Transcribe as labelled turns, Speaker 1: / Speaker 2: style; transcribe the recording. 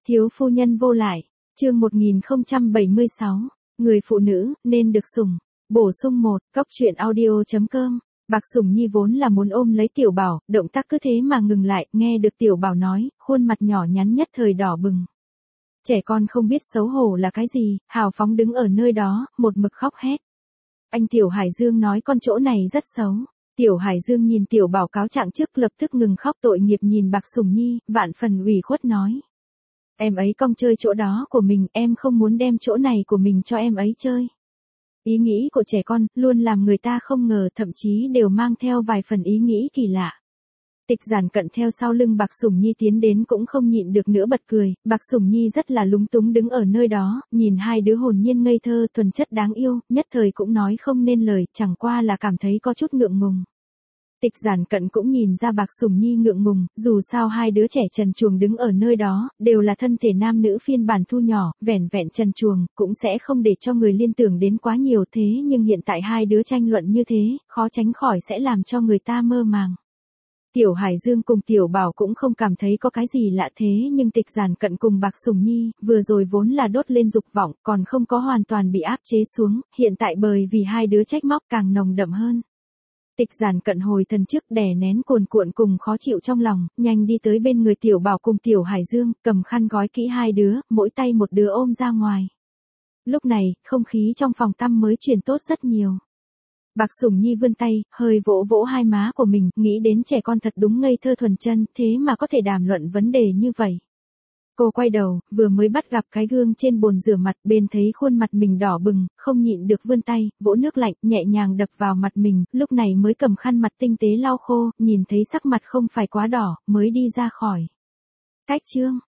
Speaker 1: Thiếu phu nhân vô lại, chương 1076, người phụ nữ, nên được sủng. Bổ sung 1, cóc truyện audio.com. Bạc Sủng Nhi vốn là muốn ôm lấy Tiểu Bảo, động tác cứ thế mà ngừng lại, nghe được Tiểu Bảo nói, khuôn mặt nhỏ nhắn nhất thời đỏ bừng. Trẻ con không biết xấu hổ là cái gì, hào phóng đứng ở nơi đó, một mực khóc hét. Anh Tiểu Hải Dương nói con chỗ này rất xấu. Tiểu Hải Dương nhìn Tiểu Bảo cáo trạng trước lập tức ngừng khóc, tội nghiệp nhìn Bạc Sủng Nhi, vạn phần ủy khuất nói. Em ấy cong chơi chỗ đó của mình, em không muốn đem chỗ này của mình cho em ấy chơi. Ý nghĩ của trẻ con luôn làm người ta không ngờ, thậm chí đều mang theo vài phần ý nghĩ kỳ lạ. Tịch Giản Cận theo sau lưng Bạc Sủng Nhi tiến đến cũng không nhịn được nữa bật cười. Bạc Sủng Nhi rất là lúng túng đứng ở nơi đó, nhìn hai đứa hồn nhiên ngây thơ thuần chất đáng yêu, nhất thời cũng nói không nên lời, chẳng qua là cảm thấy có chút ngượng ngùng. Tịch Giản Cận cũng nhìn ra Bạc Sủng Nhi ngượng ngùng, dù sao hai đứa trẻ trần truồng đứng ở nơi đó, đều là thân thể nam nữ phiên bản thu nhỏ, vẻn vẹn trần truồng, cũng sẽ không để cho người liên tưởng đến quá nhiều, thế nhưng hiện tại hai đứa tranh luận như thế, khó tránh khỏi sẽ làm cho người ta mơ màng. Tiểu Hải Dương cùng Tiểu Bảo cũng không cảm thấy có cái gì lạ, thế nhưng Tịch Giản Cận cùng Bạc Sủng Nhi, vừa rồi vốn là đốt lên dục vọng, còn không có hoàn toàn bị áp chế xuống, hiện tại bởi vì hai đứa trách móc càng nồng đậm hơn. Tịch Giản Cận hồi thần trước đè nén cuồn cuộn cùng khó chịu trong lòng, nhanh đi tới bên người Tiểu Bảo cùng Tiểu Hải Dương, cầm khăn gói kỹ hai đứa, mỗi tay một đứa ôm ra ngoài. Lúc này, không khí trong phòng tăm mới chuyển tốt rất nhiều. Bạc Sủng Nhi vươn tay, hơi vỗ vỗ hai má của mình, nghĩ đến trẻ con thật đúng ngây thơ thuần chân, thế mà có thể đàm luận vấn đề như vậy. Cô quay đầu, vừa mới bắt gặp cái gương trên bồn rửa mặt, bên thấy khuôn mặt mình đỏ bừng, không nhịn được vươn tay, vỗ nước lạnh, nhẹ nhàng đập vào mặt mình, lúc này mới cầm khăn mặt tinh tế lau khô, nhìn thấy sắc mặt không phải quá đỏ, mới đi ra khỏi. Cách chương,